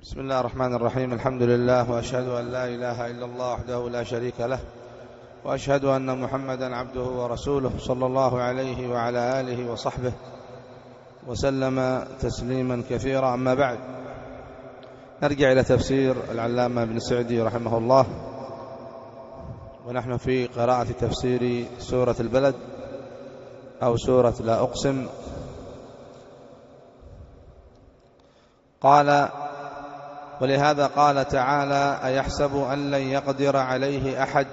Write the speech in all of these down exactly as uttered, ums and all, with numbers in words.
بسم الله الرحمن الرحيم. الحمد لله، وأشهد أن لا إله إلا الله وحده لا شريك له، وأشهد أن محمدا عبده ورسوله صلى الله عليه وعلى آله وصحبه وسلم تسليما كثيرا. أما بعد، نرجع إلى تفسير العلامة ابن سعدي رحمه الله، ونحن في قراءة تفسير سورة البلد أو سورة لا أقسم. قال: ولهذا قال تعالى: أيحسب أن لن يقدر عليه أحد.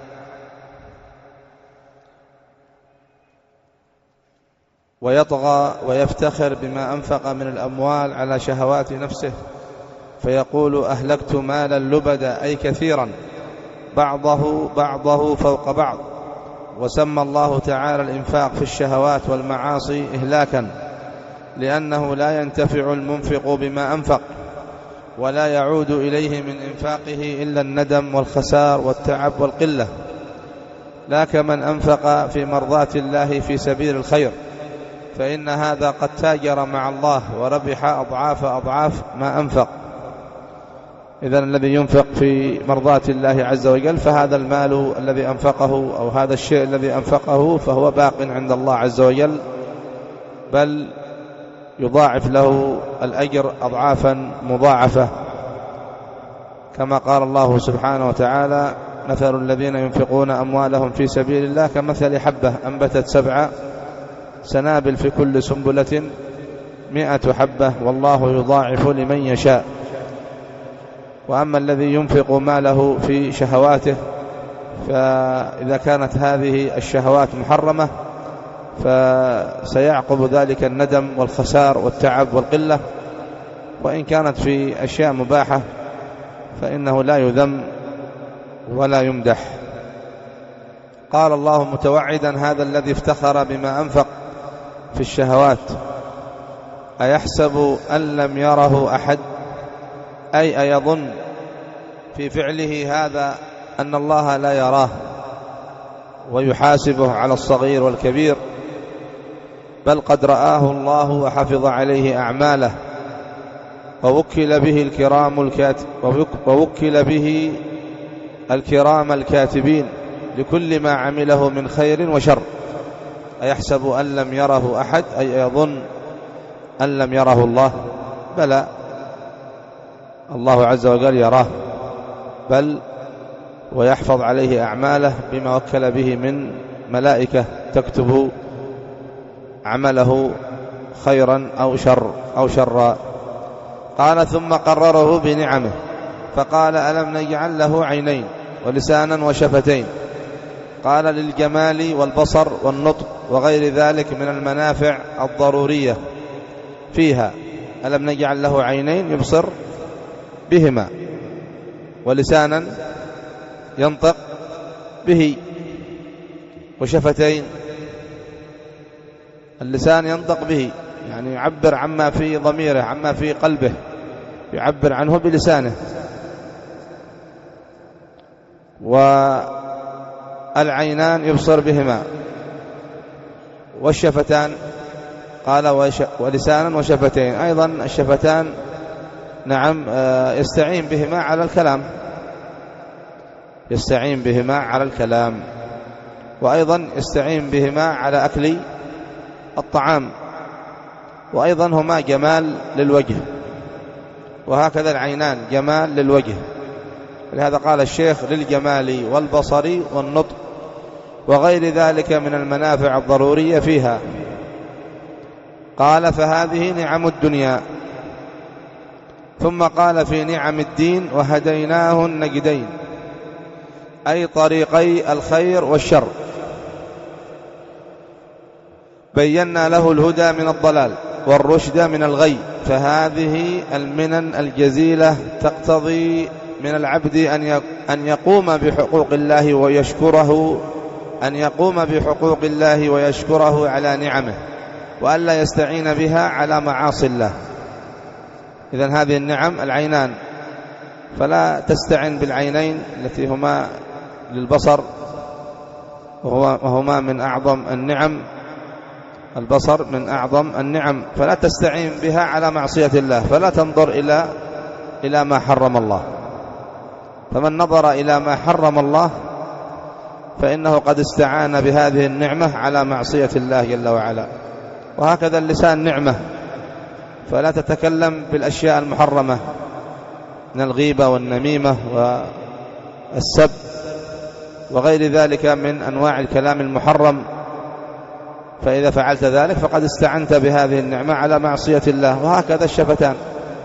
ويطغى ويفتخر بما أنفق من الأموال على شهوات نفسه، فيقول: أهلكت مالا لبدا، أي كثيرا، بعضه بعضه فوق بعض. وسمى الله تعالى الإنفاق في الشهوات والمعاصي إهلاكا، لأنه لا ينتفع المنفق بما أنفق، ولا يعود إليه من إنفاقه إلا الندم والخسار والتعب والقلة، لا كمن أنفق في مرضات الله في سبيل الخير، فإن هذا قد تاجر مع الله وربح أضعاف أضعاف ما أنفق. إذن الذي ينفق في مرضات الله عز وجل، فهذا المال الذي أنفقه أو هذا الشيء الذي أنفقه فهو باق عند الله عز وجل، بل يضاعف له الأجر أضعافا مضاعفة، كما قال الله سبحانه وتعالى: مثل الذين ينفقون أموالهم في سبيل الله كمثل حبة أنبتت سبع سنابل في كل سنبلة مئة حبة، والله يضاعف لمن يشاء. وأما الذي ينفق ماله في شهواته، فإذا كانت هذه الشهوات محرمة فسيعقب ذلك الندم والخسار والتعب والقلة، وإن كانت في أشياء مباحة فإنه لا يذم ولا يمدح. قال الله متوعدا هذا الذي افتخر بما أنفق في الشهوات: أيحسب أن لم يره أحد، أي أيظن في فعله هذا أن الله لا يراه ويحاسبه على الصغير والكبير، بل قد رآه الله وحفظ عليه أعماله، ووكل به الكرام الكاتب ووكل به الكرام الكاتبين لكل ما عمله من خير وشر. أيحسب أن لم يره أحد، أي يظن أن لم يره الله، بلى، الله عز وجل يراه، بل ويحفظ عليه أعماله بما وكل به من ملائكة تكتب عمله خيرا أو شر أو شرا. قال: ثم قرره بنعمه، فقال: ألم نجعل له عينين ولسانا وشفتين. قال: للجمال والبصر والنطق وغير ذلك من المنافع الضرورية فيها. ألم نجعل له عينين يبصر بهما، ولسانا ينطق به، وشفتين، اللسان ينطق به يعني يعبر عما في ضميره عما في قلبه، يعبر عنه بلسانه. والعينان يبصر بهما، والشفتان قال ولسانا وشفتين. أيضا الشفتان نعم يستعين بهما على الكلام، يستعين بهما على الكلام، وأيضا يستعين بهما على أكل الطعام، وأيضا هما جمال للوجه، وهكذا العينان جمال للوجه. لهذا قال الشيخ: للجمال والبصر والنطق وغير ذلك من المنافع الضرورية فيها. قال: فهذه نعم الدنيا. ثم قال: في نعم الدين وهديناه النجدين، أي طريقي الخير والشر، بينا له الهدى من الضلال والرشد من الغي. فهذه المنن الجزيلة تقتضي من العبد أن يقوم بحقوق الله ويشكره أن يقوم بحقوق الله ويشكره على نعمه، وألا يستعين بها على معاصي الله. إذن هذه النعم العينان، فلا تستعن بالعينين التي هما للبصر، وهما من أعظم النعم، البصر من أعظم النعم، فلا تستعين بها على معصية الله، فلا تنظر إلى إلى ما حرم الله. فمن نظر إلى ما حرم الله فإنه قد استعان بهذه النعمة على معصية الله جل وعلا. وهكذا اللسان نعمة، فلا تتكلم بالأشياء المحرمة من الغيبة والنميمة والسب وغير ذلك من أنواع الكلام المحرم، فإذا فعلت ذلك فقد استعنت بهذه النعمة على معصية الله. وهكذا الشفتان،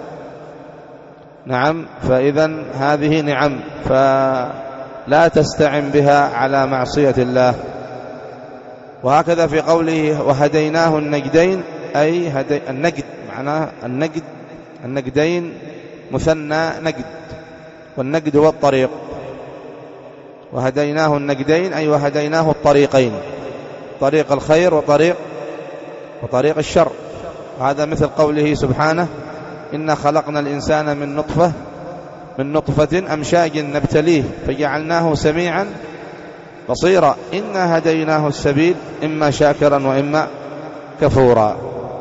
نعم، فإذا هذه نعم فلا تستعن بها على معصية الله. وهكذا في قوله وهديناه النجدين، أي هدي النجد، معناه النجد النجدين مثنى نجد، والنجد هو الطريق. وهديناه النجدين أي وهديناه الطريقين، طريق الخير وطريق وطريق الشر. وهذا مثل قوله سبحانه إنا خلقنا الإنسان من نطفة من نطفة أمشاج نبتليه فجعلناه سميعا بصيرا إنا هديناه السبيل إما شاكرا وإما كفورا.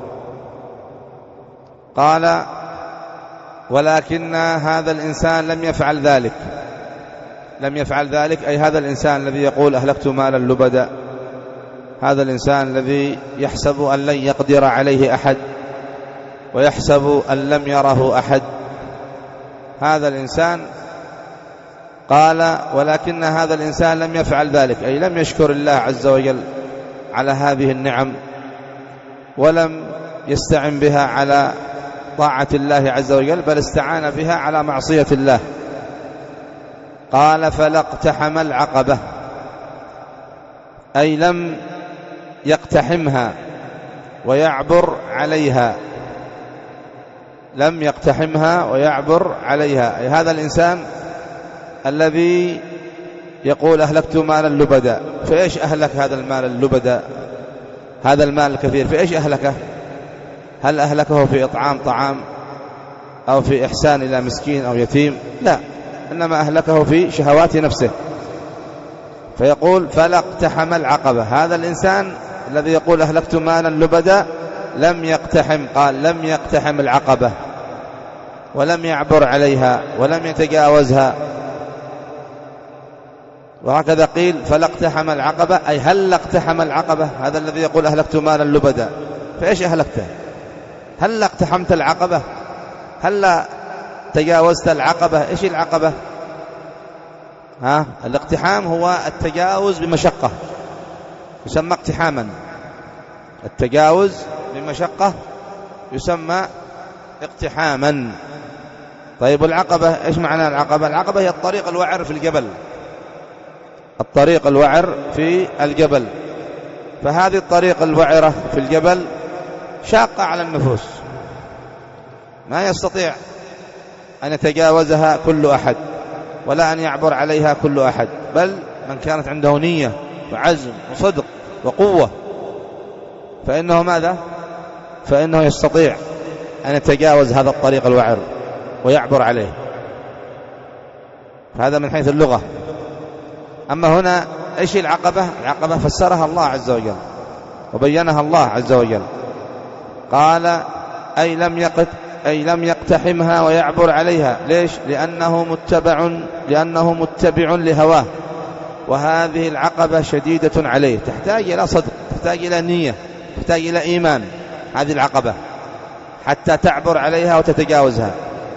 قال ولكن هذا الإنسان لم يفعل ذلك، لم يفعل ذلك أي هذا الإنسان الذي يقول أهلكت مالا لبدا، هذا الإنسان الذي يحسب أن لن يقدر عليه أحد ويحسب أن لم يره أحد، هذا الإنسان قال ولكن هذا الإنسان لم يفعل ذلك، أي لم يشكر الله عز وجل على هذه النعم ولم يستعن بها على طاعة الله عز وجل، بل استعان بها على معصية الله. قال فلا اقتحم العقبة، أي لم يقتحمها ويعبر عليها، لم يقتحمها ويعبر عليها. أي هذا الإنسان الذي يقول أهلكت مالا لبدا، فإيش أهلك هذا المال اللبدا، هذا المال الكثير، فإيش أهلكه؟ هل أهلكه في إطعام طعام أو في إحسان إلى مسكين أو يتيم؟ لا، إنما أهلكه في شهوات نفسه. فيقول فلا اقتحم العقبة، هذا الإنسان الذي يقول أهلكت مالا لبدا لم يقتحم، قال لم يقتحم العقبة ولم يعبر عليها ولم يتجاوزها. وهكذا قيل فلا اقتحم العقبة، أي هل اقتحم العقبة، هذا الذي يقول أهلكت مالا لبدا، فإيش أهلكته؟ هل اقتحمت العقبة؟ هل تجاوزت العقبة؟ إيش العقبة؟ ها؟ الاقتحام هو التجاوز بمشقة، يسمى اقتحاما. التجاوز بمشقة يسمى اقتحاما. طيب العقبة إيش معنى العقبة؟ العقبة هي الطريق الوعر في الجبل، الطريق الوعر في الجبل. فهذه الطريق الوعرة في الجبل شاقة على النفوس، ما يستطيع أن يتجاوزها كل أحد ولا أن يعبر عليها كل أحد، بل من كانت عنده نية وعزم وصدق وقوة فإنه ماذا؟ فإنه يستطيع أن يتجاوز هذا الطريق الوعر ويعبر عليه. هذا من حيث اللغة. أما هنا إيش العقبة؟ العقبة فسرها الله عز وجل وبينها الله عز وجل، قال أي لم يقت أي لم يقتحمها ويعبر عليها. ليش؟ لأنه متبع لأنه متبع لهواه، وهذه العقبة شديدة عليه، تحتاج إلى صدق، تحتاج إلى نية، تحتاج إلى إيمان، هذه العقبة حتى تعبر عليها وتتجاوزها.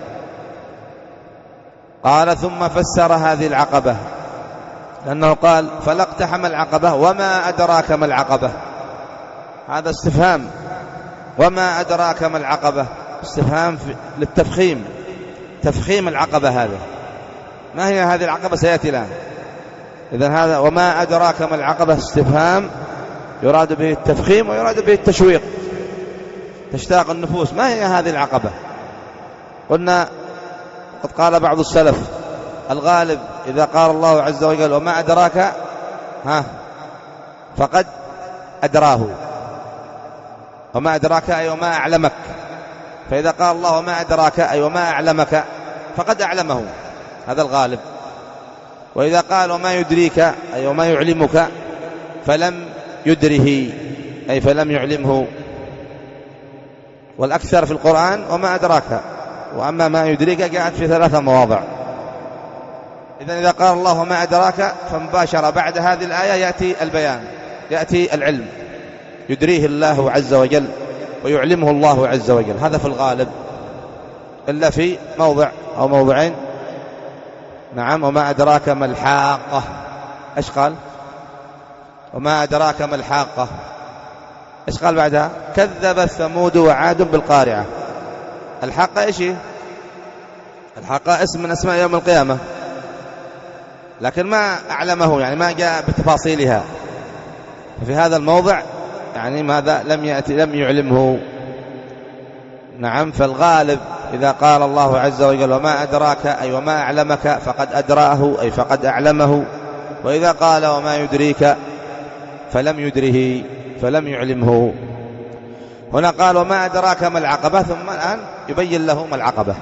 قال ثم فسر هذه العقبة، لأنه قال فلا اقتحم العقبة وما أدراك ما العقبة، هذا استفهام، وما أدراك ما العقبة، استفهام للتفخيم، تفخيم العقبة. هذا ما هي هذه العقبة؟ سيأتي الآن. إذن هذا وما أدراك ما العقبة استفهام يراد به التفخيم ويراد به التشويق، تشتاق النفوس. ما هي هذه العقبة؟ قلنا قد قال بعض السلف الغالب إذا قال الله عز وجل وما أدراك ها فقد أدراه، وما أدراك أي وما أعلمك، فإذا قال الله وما أدراك أي وما أعلمك فقد أعلمه، هذا الغالب. وإذا قال وما يدريك أي وما يعلمك فلم يدره أي فلم يعلمه. والأكثر في القرآن وما أدراك، وأما ما يدريك جاءت في ثلاثة مواضع. إذن إذا قال الله ما أدراك فمباشرة بعد هذه الآية يأتي البيان، يأتي العلم، يدريه الله عز وجل ويعلمه الله عز وجل. هذا في الغالب، إلا في موضع أو موضعين. نعم. وما أدراك ما الحاقة. إيش قال؟ وما أدراك ما الحاقة. إيش قال بعدها؟ كذب ثمود وعاد بالقارعة. الحاقة إيش هي؟ الحاقة اسم من أسماء يوم القيامة، لكن ما أعلمه، يعني ما جاء بتفاصيلها. في هذا الموضع يعني ماذا؟ لم يأتي، لم يعلمه. نعم. فالغالب إذا قال الله عز وجل وما أدراك أي وما أعلمك فقد أدراه أي فقد أعلمه، وإذا قال وما يدريك فلم يدره فلم يعلمه. هنا قال وما أدراك ما العقبة، ثم الآن يبين له ما العقبة.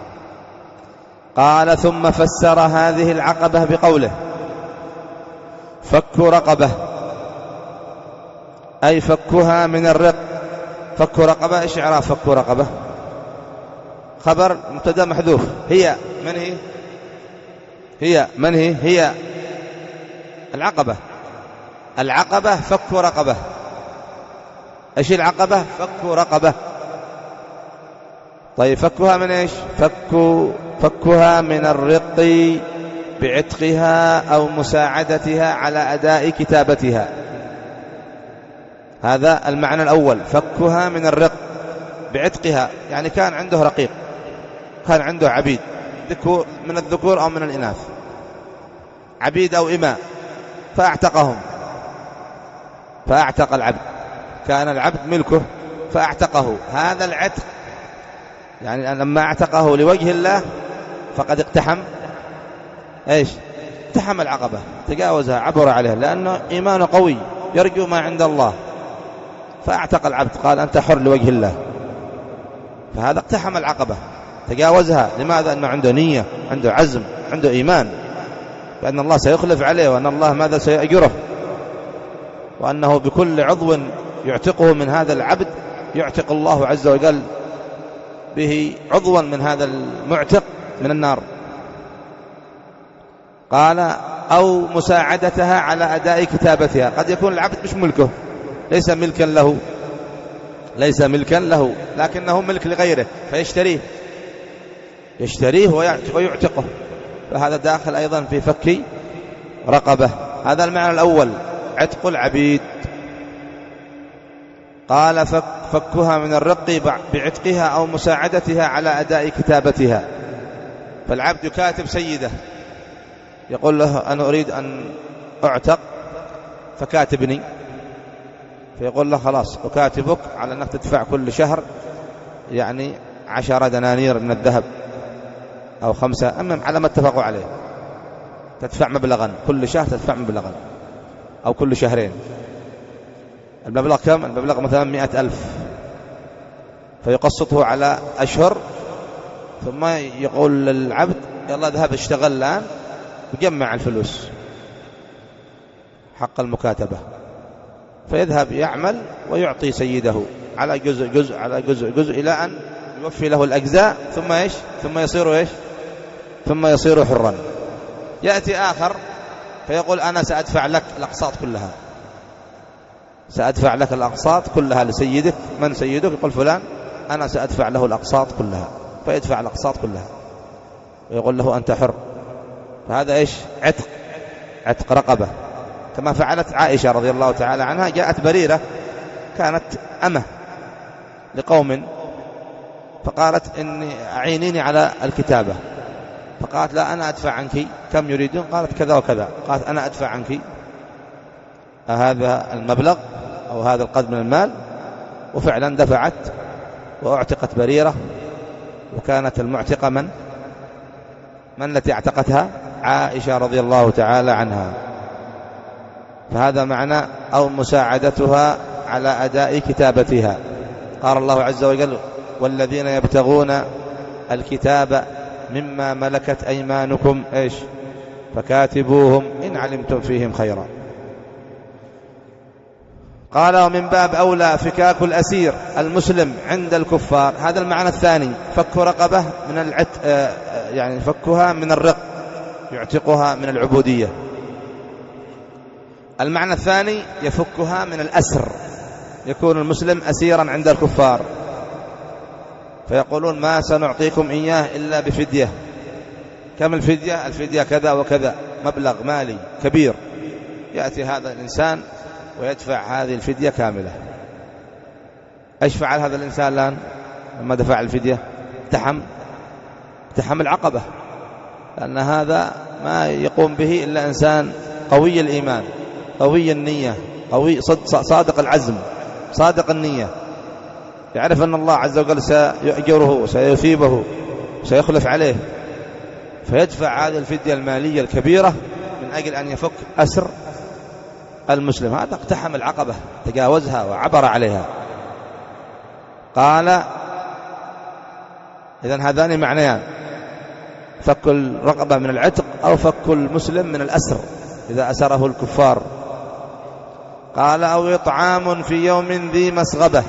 قال ثم فسر هذه العقبة بقوله فك رقبة، أي فكها من الرق. فك رقبة، إيش إعراب فك رقبة؟ خبر مبتدا محذوف. هي من هي؟ هي من هي؟ هي العقبة. العقبة فك رقبة. إيش العقبة؟ فك رقبة. طيب فكها من إيش؟ فك فكها من الرق بعتقها أو مساعدتها على أداء كتابتها. هذا المعنى الأول، فكها من الرق بعتقها، يعني كان عنده رقيق، كان عنده عبيد من الذكور أو من الإناث، عبيد أو إماء، فأعتقهم، فأعتق العبد، كان العبد ملكه فأعتقه. هذا العتق يعني لما أعتقه لوجه الله فقد اقتحم إيش؟ اقتحم العقبة، تجاوزها، عبر عليها، لأنه إيمانه قوي يرجو ما عند الله، فأعتق العبد، قال أنت حر لوجه الله. فهذا اقتحم العقبة، تجاوزها. لماذا؟ أنه عنده نية، عنده عزم، عنده إيمان بأن الله سيخلف عليه، وأن الله ماذا سيأجره، وأنه بكل عضو يعتقه من هذا العبد يعتق الله عز وجل به عضوا من هذا المعتق من النار. قال أو مساعدتها على أداء كتابتها. قد يكون العبد مش ملكه، ليس ملكا له، ليس ملكا له، لكنه ملك لغيره، فيشتريه يشتريه ويعتقه، فهذا داخل أيضا في فك رقبة. هذا المعنى الأول، عتق العبيد. قال فك فكها من الرق بعتقها أو مساعدتها على أداء كتابتها. فالعبد يكاتب سيده، يقول له أنا أريد أن أعتق فكاتبني، فيقول له خلاص أكاتبك على أنك تدفع كل شهر يعني عشر دنانير من الذهب أو خمسة، أمم على ما اتفقوا عليه، تدفع مبلغا كل شهر، تدفع مبلغا أو كل شهرين. المبلغ كم؟ المبلغ مثلا مئة ألف، فيقسطه على أشهر، ثم يقول للعبد يلا ذهب اشتغل الآن وجمع الفلوس حق المكاتبة، فيذهب يعمل ويعطي سيده على جزء جزء على جزء جزء إلى أن يوفي له الأجزاء، ثم إيش؟ ثم يصير إيش؟ ثم يصير حرا. يأتي آخر فيقول أنا سأدفع لك الأقساط كلها، سأدفع لك الأقساط كلها لسيدك. من سيدك؟ يقول فلان، أنا سأدفع له الأقساط كلها، فيدفع الأقساط كلها ويقول له أنت حر. فهذا إيش؟ عتق، عتق رقبة، كما فعلت عائشة رضي الله تعالى عنها. جاءت بريرة كانت أمة لقوم، فقالت إني أعينيني على الكتابة، فقالت لا أنا أدفع عنك. كم يريدون؟ قالت كذا وكذا. قالت أنا أدفع عنك هذا المبلغ أو هذا القدر من المال، وفعلا دفعت وأعتقت بريرة. وكانت المعتقة من؟ من التي اعتقتها؟ عائشة رضي الله تعالى عنها. فهذا معنى أو مساعدتها على أداء كتابتها. قال الله عز وجل والذين يبتغون الكتاب مما ملكت أيمانكم إيش؟ فكاتبوهم إن علمتم فيهم خيرا. قال ومن باب أولى فكاك الأسير المسلم عند الكفار. هذا المعنى الثاني، فك رقبة من العت يعني فكها من الرق، يعتقها من العبودية. المعنى الثاني يفكها من الأسر، يكون المسلم أسيرا عند الكفار، فيقولون ما سنعطيكم إياه إلا بفدية. كم الفدية؟ الفدية كذا وكذا، مبلغ مالي كبير. يأتي هذا الإنسان ويدفع هذه الفدية كاملة. ايش فعل هذا الإنسان الآن لما دفع الفدية؟ اقتحم اقتحم العقبة، لأن هذا ما يقوم به إلا إنسان قوي الإيمان، قوي النية، قوي صادق العزم، صادق النية، يعرف أن الله عز وجل سيأجره، سيثيبه، سيخلف عليه، فيدفع هذه الفدية المالية الكبيرة من أجل أن يفك أسر المسلم. هذا اقتحم العقبة، تجاوزها وعبر عليها. قال إذن هذان معنيان، فك الرقبة من العتق أو فك المسلم من الأسر إذا أسره الكفار. قال أو إطعام في يوم ذي مسغبة،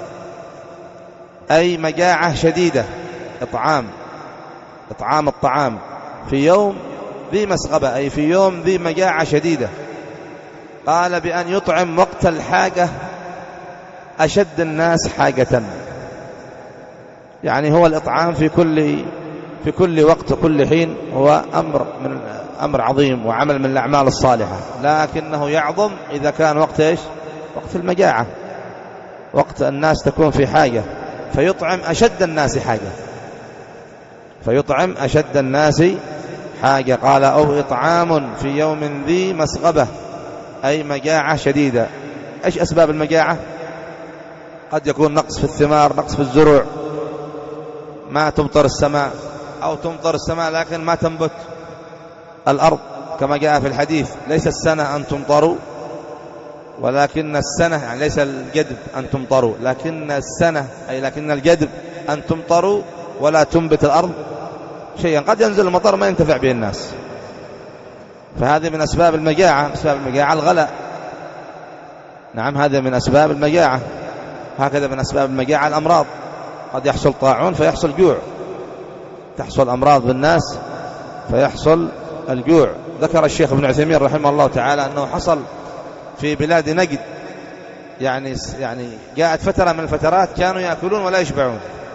أي مجاعة شديدة. إطعام إطعام الطعام في يوم ذي مسغبة، أي في يوم ذي مجاعة شديدة. قال بأن يطعم وقت الحاجة أشد الناس حاجة، يعني هو الإطعام في كل في كل وقت وكل حين هو أمر من أمر عظيم وعمل من الأعمال الصالحة، لكنه يعظم إذا كان وقت إيش؟ وقت المجاعة، وقت الناس تكون في حاجة، فيطعم أشد الناس حاجة فيطعم أشد الناس حاجة. قال أو إطعام في يوم ذي مسغبة، أي مجاعة شديدة. إيش أسباب المجاعة؟ قد يكون نقص في الثمار، نقص في الزروع، ما تمطر السماء، أو تمطر السماء لكن ما تنبت الأرض، كما جاء في الحديث ليس السنة أن تمطروا ولكن السنة، يعني ليس الجدب أن تمطروا لكن السنة، أي لكن الجدب أن تمطروا ولا تنبت الأرض شيئا. قد ينزل المطر ما ينتفع به الناس، فهذه من أسباب المجاعة. أسباب المجاعة الغلاء، نعم هذا من أسباب المجاعة. هكذا من أسباب المجاعة الأمراض، قد يحصل طاعون فيحصل جوع، تحصل أمراض بالناس فيحصل الجوع. ذكر الشيخ ابن عثيمين رحمه الله تعالى أنه حصل في بلاد نجد، يعني يعني جاءت فترة من الفترات كانوا يأكلون ولا يشبعون،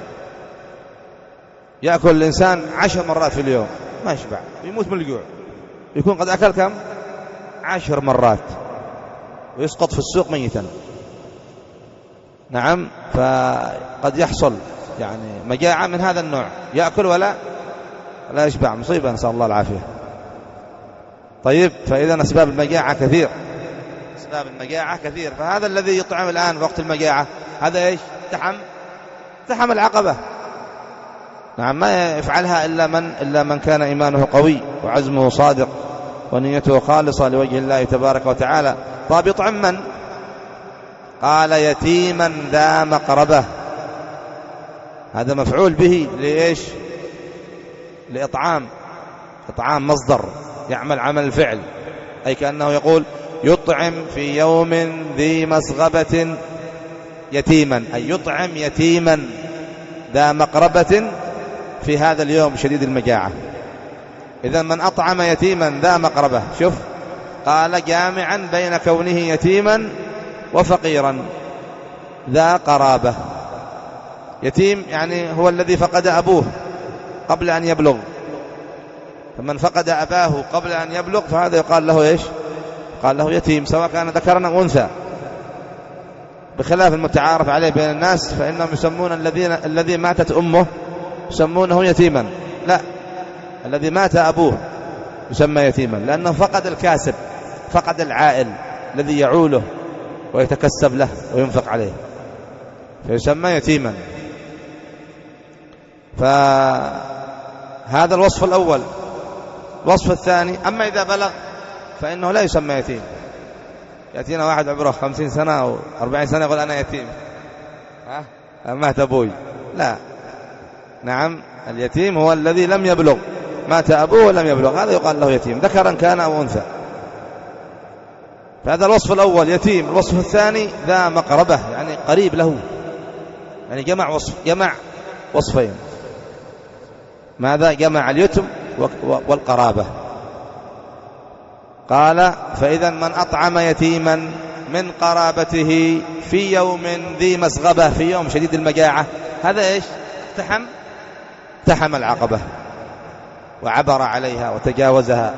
يأكل الإنسان عشر مرات في اليوم ما يشبع، يموت من الجوع، يكون قد أكل كم؟ عشر مرات، ويسقط في السوق ميتا. نعم، فقد يحصل يعني مجاعة من هذا النوع، يأكل ولا لا يشبع، مصيبة، نسأل الله العافية. طيب، فإذا أسباب المجاعة كثير، أسباب المجاعة كثير. فهذا الذي يطعم الآن وقت المجاعة هذا إيش؟ تحم تحم العقبة. نعم، ما يفعلها إلا من إلا من كان إيمانه قوي وعزمه صادق ونيته خالصة لوجه الله تبارك وتعالى. طيب، يطعم من؟ قال يتيما ذا مقربة، هذا مفعول به لإيش؟ لإطعام. إطعام مصدر يعمل عمل الفعل، أي كأنه يقول يطعم في يوم ذي مسغبة يتيما، أي يطعم يتيما ذا مقربة في هذا اليوم شديد المجاعة. إذا من أطعم يتيما ذا مقربة، شوف قال جامعا بين كونه يتيما وفقيرا ذا قرابة. يتيم يعني هو الذي فقد أبوه قبل أن يبلغ، فمن فقد أباه قبل أن يبلغ فهذا يقال له إيش؟ قال له يتيم، سواء كان ذكرا أو أنثى، بخلاف المتعارف عليه بين الناس، فإنهم يسمون الذين الذي ماتت أمه يسمونه يتيما. لا، الذي مات أبوه يسمى يتيما، لأنه فقد الكاسب، فقد العائل الذي يعوله ويتكسب له وينفق عليه، فيسمى يتيما. فهذا الوصف الأول. الوصف الثاني، أما إذا بلغ فإنه لا يسمى يتيم. يأتينا واحد عمره خمسين سنة أو أربعين سنة يقول أنا يتيم، ها مات أبوي. لا، نعم، اليتيم هو الذي لم يبلغ، مات أبوه ولم يبلغ، هذا يقال له يتيم، ذكرا كان أو أنثى. فهذا الوصف الأول يتيم. الوصف الثاني ذا مقربة، يعني قريب له، يعني جمع وصف، جمع وصفين. ماذا؟ جمع اليتم والقرابة. قال فإذا من أطعم يتيما من قرابته في يوم ذي مسغبة، في يوم شديد المجاعة، هذا إيش؟ اقتحم اقتحم العقبة وعبر عليها وتجاوزها.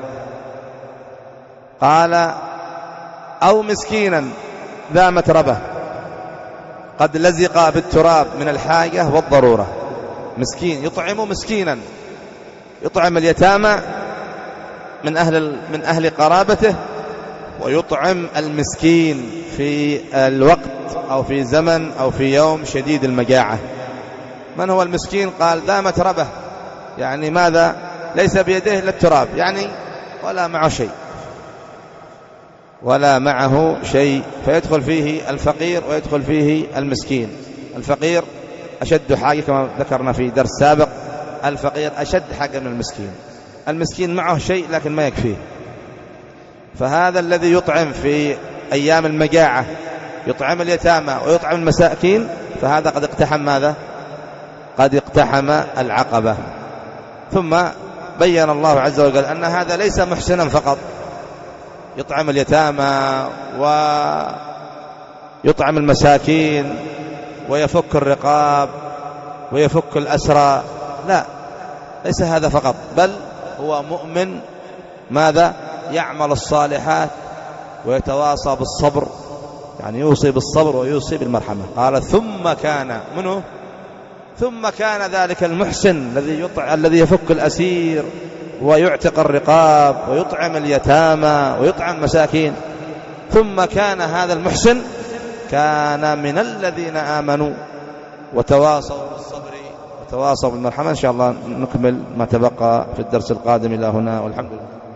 قال أو مسكينا ذا متربة قد لزق بالتراب من الحاجة والضرورة. مسكين يطعم مسكينا، يطعم اليتامى من أهل من أهل قرابته، ويطعم المسكين في الوقت أو في زمن أو في يوم شديد المجاعة. من هو المسكين؟ قال ذا متربة، يعني ماذا؟ ليس بيده إلا التراب، يعني ولا معه شيء، ولا معه شيء، فيدخل فيه الفقير ويدخل فيه المسكين. الفقير أشد حاجة كما ذكرنا في درس سابق، الفقير أشد حاجة من المسكين. المسكين معه شيء لكن ما يكفيه، فهذا الذي يطعم في أيام المجاعة، يطعم اليتامى ويطعم المساكين، فهذا قد اقتحم ماذا؟ قد اقتحم العقبة. ثم بين الله عز وجل أن هذا ليس محسنا فقط، يطعم اليتامى ويطعم المساكين ويفك الرقاب ويفك الأسرى، لا، ليس هذا فقط، بل هو مؤمن ماذا؟ يعمل الصالحات ويتواصى بالصبر، يعني يوصي بالصبر ويوصي بالمرحمة. قال ثم كان منه ثم كان ذلك المحسن الذي يطع الذي يفك الأسير ويعتق الرقاب ويطعم اليتامى ويطعم المساكين، ثم كان هذا المحسن كان من الذين آمنوا وتواصوا بالصبر وتواصوا بالمرحمة. إن شاء الله نكمل ما تبقى في الدرس القادم. إلى هنا والحمد لله.